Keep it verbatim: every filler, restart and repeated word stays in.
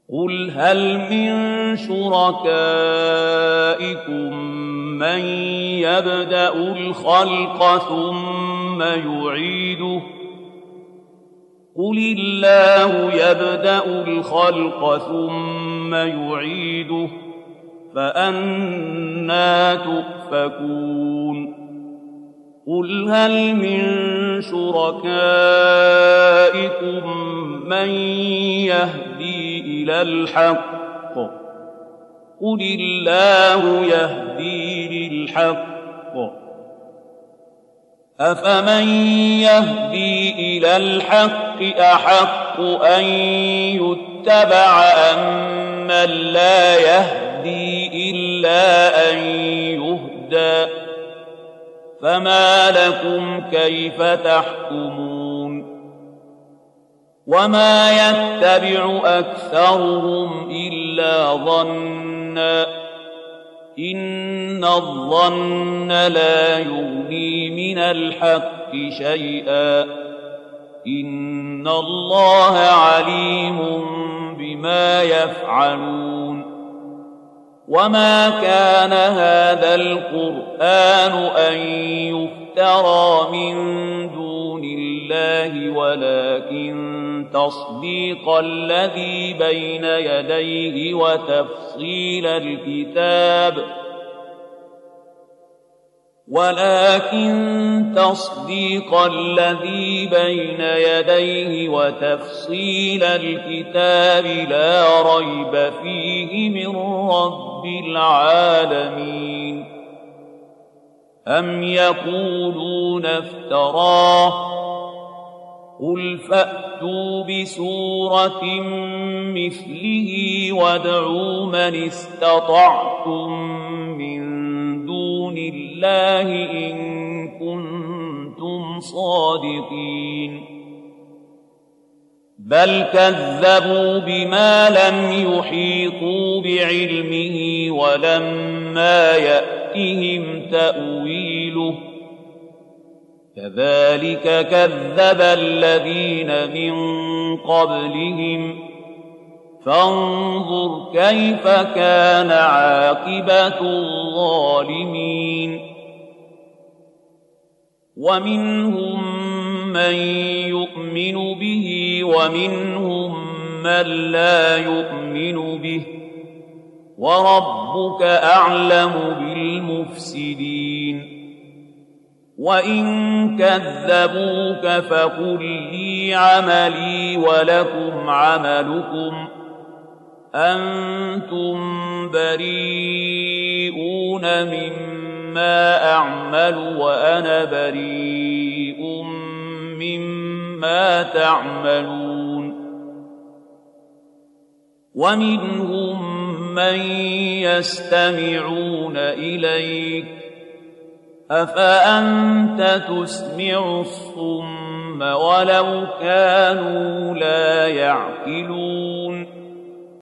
قل هل من شركائكم من يبدأ الخلق ثم يعيده قل الله يبدأ الخلق ثم يعيده فأنى تؤفكون قل هل من شركائكم من يهدي إلى الحق قل الله يهدي للحق أفمن يهدي إلى الحق أحق أن يتبع أمن لا يهدي إلا أن يهدى فما لكم كيف تحكمون وما يتبع أكثرهم إلا ظنّا إن الظن لا يغني من الحق شيئا إن الله عليم بما يفعلون وما كان هذا القرآن أن يفترى من دون الله ولكن تصديق الذي بين يديه وتفصيل الكتاب ولكن تصديق الذي بين يديه وتفصيل الكتاب لا ريب فيه من رب العالمين أم يقولون افتراه قل فأتوا بسورة مثله وادعوا من استطعتم من دون الله إن كنتم صادقين بل كذبوا بما لم يحيطوا بعلمه ولما يأتهم تأويله كذلك كذب الذين من قبلهم فانظر كيف كان عاقبة الظالمين ومنهم من يؤمن به ومنهم من لا يؤمن به وربك أعلم بالمفسدين وإن كذبوك فقل لي عملي ولكم عملكم أنتم بريئون مما أعمل وأنا بريء مما تعملون ومنهم من يستمعون إليك أفأنت تسمع الصم ولو كانوا لا يعقلون